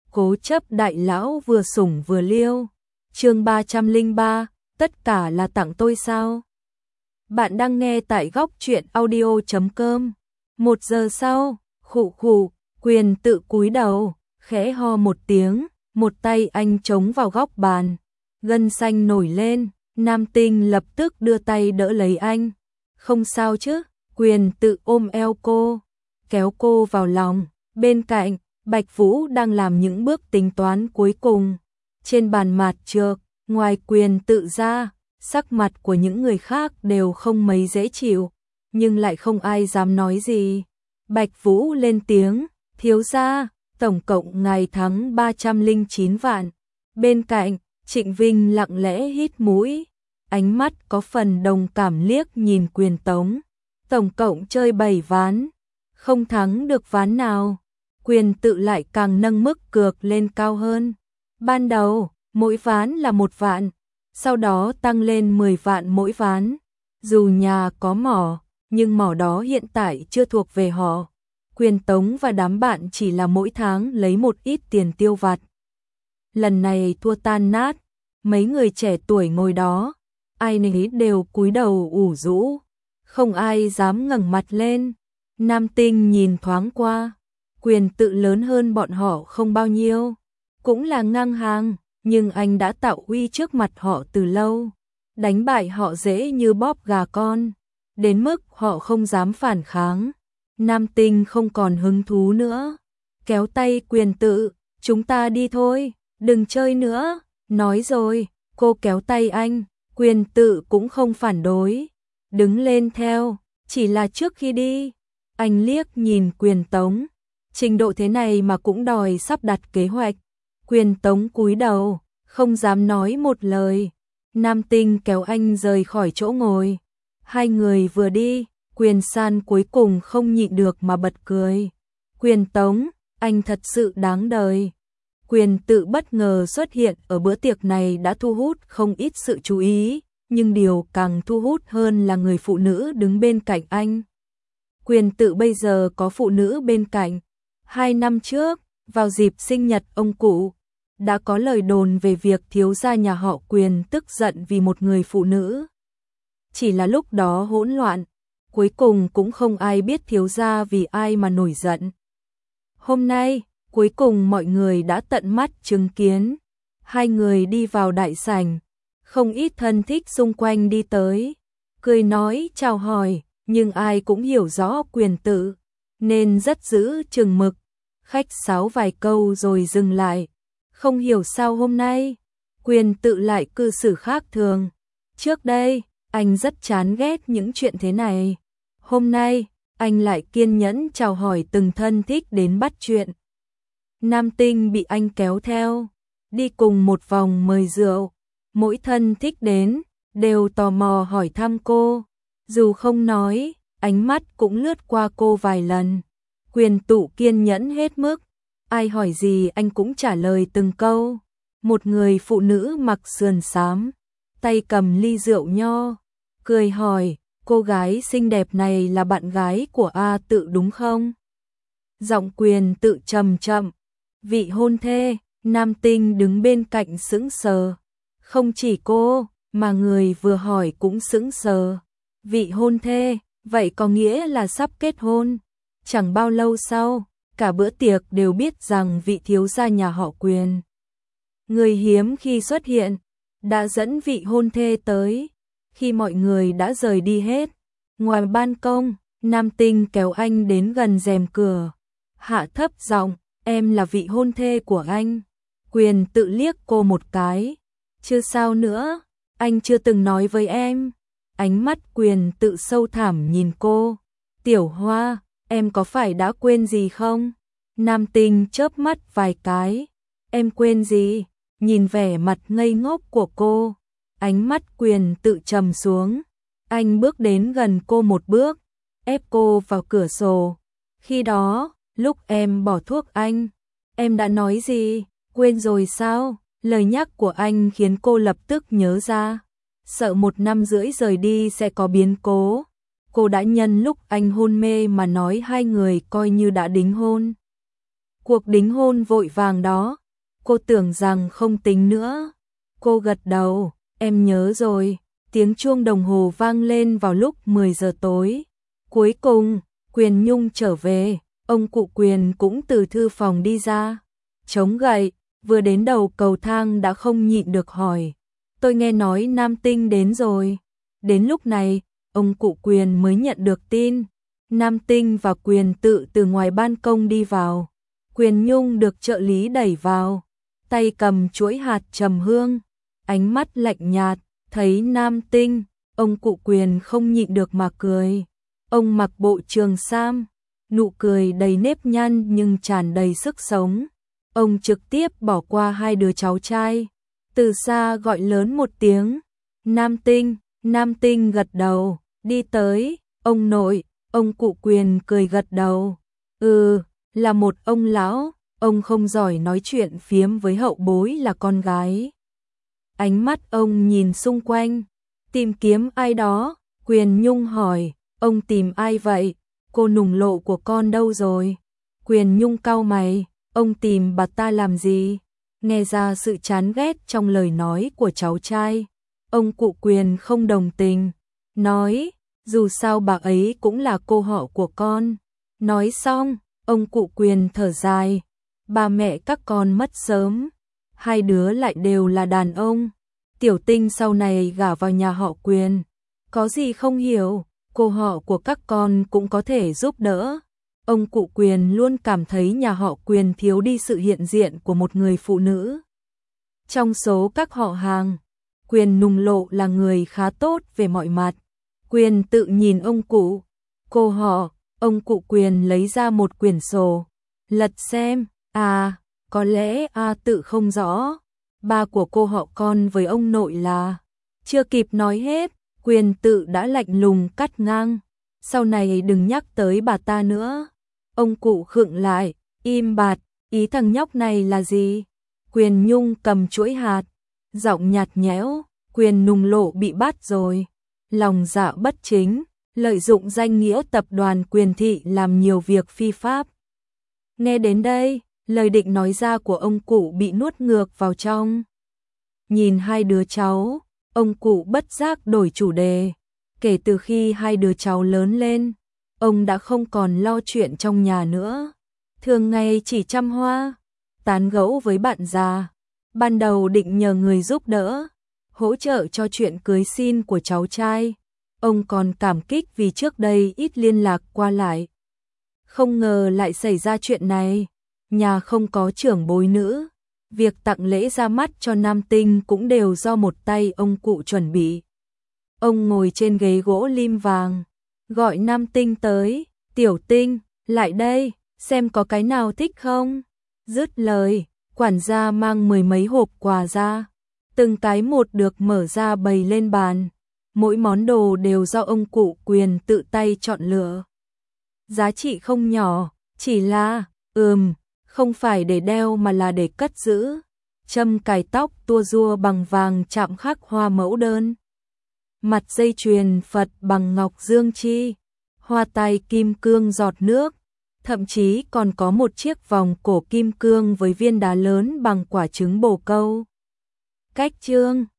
Cố chấp đại lão vừa sủng vừa liêu. Chương 303, tất cả là tặng tôi sao? Bạn đang nghe tại góc truyện audio.com. 1 giờ sau, khụ khụ, Quyền tự cúi đầu, khẽ ho một tiếng, một tay anh chống vào góc bàn. Gân xanh nổi lên, Nam Tinh lập tức đưa tay đỡ lấy anh. Không sao chứ? Quyền tự ôm eo cô, kéo cô vào lòng. Bên cạnh, Bạch Vũ đang làm những bước tính toán cuối cùng. Trên bàn mặt trược, ngoài Quyền tự ra, sắc mặt của những người khác đều không mấy dễ chịu, nhưng lại không ai dám nói gì. Bạch Vũ lên tiếng, thiếu gia, tổng cộng ngài thắng 309 vạn. Bên cạnh, Trịnh Vinh lặng lẽ hít mũi, ánh mắt có phần đồng cảm liếc nhìn Quyền Tống. Tổng cộng chơi 7 ván, không thắng được ván nào. Quyền tự lại càng nâng mức cược lên cao hơn. Ban đầu, mỗi ván là 1 vạn, sau đó tăng lên 10 vạn mỗi ván. Dù nhà có mỏ, nhưng mỏ đó hiện tại chưa thuộc về họ. Quyền Tống và đám bạn chỉ là mỗi tháng lấy một ít tiền tiêu vặt. Lần này thua tan nát, mấy người trẻ tuổi ngồi đó, ai nấy đều cúi đầu ủ rũ, không ai dám ngẩng mặt lên. Nam Tinh nhìn thoáng qua, Quyền tự lớn hơn bọn họ không bao nhiêu, cũng là ngang hàng, nhưng anh đã tạo uy trước mặt họ từ lâu, đánh bại họ dễ như bóp gà con, đến mức họ không dám phản kháng. Nam Tinh không còn hứng thú nữa, kéo tay Quyền tự, chúng ta đi thôi, đừng chơi nữa. Nói rồi, cô kéo tay anh, Quyền tự cũng không phản đối, đứng lên theo, chỉ là trước khi đi, anh liếc nhìn Quyền Tống, trình độ thế này mà cũng đòi sắp đặt kế hoạch. Quyền Tống cúi đầu, không dám nói một lời. Nam Tinh kéo anh rời khỏi chỗ ngồi. Hai người vừa đi, Quyền San cuối cùng không nhịn được mà bật cười. Quyền Tống, anh thật sự đáng đời. Quyền tự bất ngờ xuất hiện ở bữa tiệc này đã thu hút không ít sự chú ý, nhưng điều càng thu hút hơn là người phụ nữ đứng bên cạnh anh. Quyền tự bây giờ có phụ nữ bên cạnh. 2 năm trước, vào dịp sinh nhật ông cụ, đã có lời đồn về việc thiếu gia nhà họ Quyền tức giận vì một người phụ nữ. Chỉ là lúc đó hỗn loạn, cuối cùng cũng không ai biết thiếu gia vì ai mà nổi giận. Hôm nay, cuối cùng mọi người đã tận mắt chứng kiến. Hai người đi vào đại sảnh, không ít thân thích xung quanh đi tới, cười nói chào hỏi, nhưng ai cũng hiểu rõ Quyền tự, nên rất giữ chừng mực, khách sáo vài câu rồi dừng lại. Không hiểu sao hôm nay, Quyền tự lại cư xử khác thường. Trước đây, anh rất chán ghét những chuyện thế này. Hôm nay, anh lại kiên nhẫn chào hỏi từng thân thích đến bắt chuyện. Nam Tinh bị anh kéo theo, đi cùng một vòng mời rượu. Mỗi thân thích đến, đều tò mò hỏi thăm cô. Dù không nói, ánh mắt cũng lướt qua cô vài lần. Quyền tự kiên nhẫn hết mức, ai hỏi gì anh cũng trả lời từng câu. Một người phụ nữ mặc sườn xám, tay cầm ly rượu nho, cười hỏi, cô gái xinh đẹp này là bạn gái của A Tự đúng không? Giọng Quyền tự trầm chậm, vị hôn thê. Nam Tinh đứng bên cạnh sững sờ. Không chỉ cô, mà người vừa hỏi cũng sững sờ. Vị hôn thê, vậy có nghĩa là sắp kết hôn. Chẳng bao lâu sau, cả bữa tiệc đều biết rằng vị thiếu gia nhà họ Quyền, người hiếm khi xuất hiện, đã dẫn vị hôn thê tới. Khi mọi người đã rời đi hết, ngoài ban công, Nam Tinh kéo anh đến gần rèm cửa, hạ thấp giọng, em là vị hôn thê của anh. Quyền tự liếc cô một cái, chưa sao nữa, anh chưa từng nói với em. Ánh mắt Quyền tự sâu thẳm nhìn cô, Tiểu Hoa, em có phải đã quên gì không? Nam Tinh chớp mắt vài cái, em quên gì? Nhìn vẻ mặt ngây ngốc của cô, ánh mắt Quyền tự trầm xuống. Anh bước đến gần cô một bước, ép cô vào cửa sổ. Khi đó, lúc em bỏ thuốc anh, em đã nói gì? Quên rồi sao? Lời nhắc của anh khiến cô lập tức nhớ ra. Sợ 1 năm rưỡi rời đi sẽ có biến cố. Cô đã nhân lúc anh hôn mê mà nói hai người coi như đã đính hôn. Cuộc đính hôn vội vàng đó, cô tưởng rằng không tính nữa. Cô gật đầu, em nhớ rồi. Tiếng chuông đồng hồ vang lên vào lúc 10 giờ tối. Cuối cùng, Quyền Nhung trở về, ông cụ Quyền cũng từ thư phòng đi ra. Chống gậy, vừa đến đầu cầu thang đã không nhịn được hỏi. Tôi nghe nói Nam Tinh đến rồi. Đến lúc này, ông cụ Quyền mới nhận được tin. Nam Tinh và Quyền Tự từ ngoài ban công đi vào. Quyền Nhung được trợ lý đẩy vào, tay cầm chuỗi hạt trầm hương, ánh mắt lạnh nhạt, thấy Nam Tinh, ông cụ Quyền không nhịn được mà cười. Ông mặc bộ trường sam, nụ cười đầy nếp nhăn nhưng tràn đầy sức sống. Ông trực tiếp bỏ qua hai đứa cháu trai, từ xa gọi lớn một tiếng, Nam Tinh. Nam Tinh gật đầu, đi tới, ông nội. Ông cụ Quyền cười gật đầu, là một ông lão, ông không giỏi nói chuyện phiếm với hậu bối là con gái. Ánh mắt ông nhìn xung quanh, tìm kiếm ai đó. Quyền Nhung hỏi, ông tìm ai vậy? Cô nùng lộ của con đâu rồi? Quyền Nhung cau mày, ông tìm bà ta làm gì? Nghe ra sự chán ghét trong lời nói của cháu trai. Ông cụ Quyền không đồng tình, nói, dù sao bà ấy cũng là cô họ của con. Nói xong, ông cụ Quyền thở dài, ba mẹ các con mất sớm, hai đứa lại đều là đàn ông. Tiểu Tinh sau này gả vào nhà họ Quyền, có gì không hiểu, cô họ của các con cũng có thể giúp đỡ. Ông cụ Quyền luôn cảm thấy nhà họ Quyền thiếu đi sự hiện diện của một người phụ nữ. Trong số các họ hàng, Quyền Nùng Lộ là người khá tốt về mọi mặt. Quyền Tự nhìn ông cụ, cô họ. Ông cụ Quyền lấy ra một quyển sổ, lật xem, có lẽ Tự không rõ, ba của cô họ con với ông nội là. Chưa kịp nói hết, Quyền Tự đã lạnh lùng cắt ngang, sau này đừng nhắc tới bà ta nữa. Ông cụ khựng lại, im bặt, ý thằng nhóc này là gì? Quyền Nhung cầm chuỗi hạt, giọng nhạt nhẽo, Quyền Nùng Lộ bị bắt rồi, lòng dạ bất chính, lợi dụng danh nghĩa tập đoàn Quyền Thị làm nhiều việc phi pháp. Nghe đến đây, lời định nói ra của ông cụ bị nuốt ngược vào trong. Nhìn hai đứa cháu, ông cụ bất giác đổi chủ đề. Kể từ khi hai đứa cháu lớn lên, ông đã không còn lo chuyện trong nhà nữa. Thường ngày chỉ chăm hoa, tán gẫu với bạn già. Ban đầu định nhờ người giúp đỡ, hỗ trợ cho chuyện cưới xin của cháu trai. Ông còn cảm kích vì trước đây ít liên lạc qua lại. Không ngờ lại xảy ra chuyện này. Nhà không có trưởng bối nữ, việc tặng lễ ra mắt cho Nam Tinh cũng đều do một tay ông cụ chuẩn bị. Ông ngồi trên ghế gỗ lim vàng, gọi Nam Tinh tới, Tiểu Tinh, lại đây, xem có cái nào thích không. Dứt lời, quản gia mang mười mấy hộp quà ra, từng cái một được mở ra bày lên bàn. Mỗi món đồ đều do ông cụ Quyền tự tay chọn lựa. Giá trị không nhỏ, chỉ là, không phải để đeo mà là để cất giữ. Châm cài tóc tua rua bằng vàng chạm khắc hoa mẫu đơn. Mặt dây chuyền Phật bằng ngọc dương chi. Hoa tai kim cương giọt nước. Thậm chí còn có một chiếc vòng cổ kim cương với viên đá lớn bằng quả trứng bồ câu. Cách chương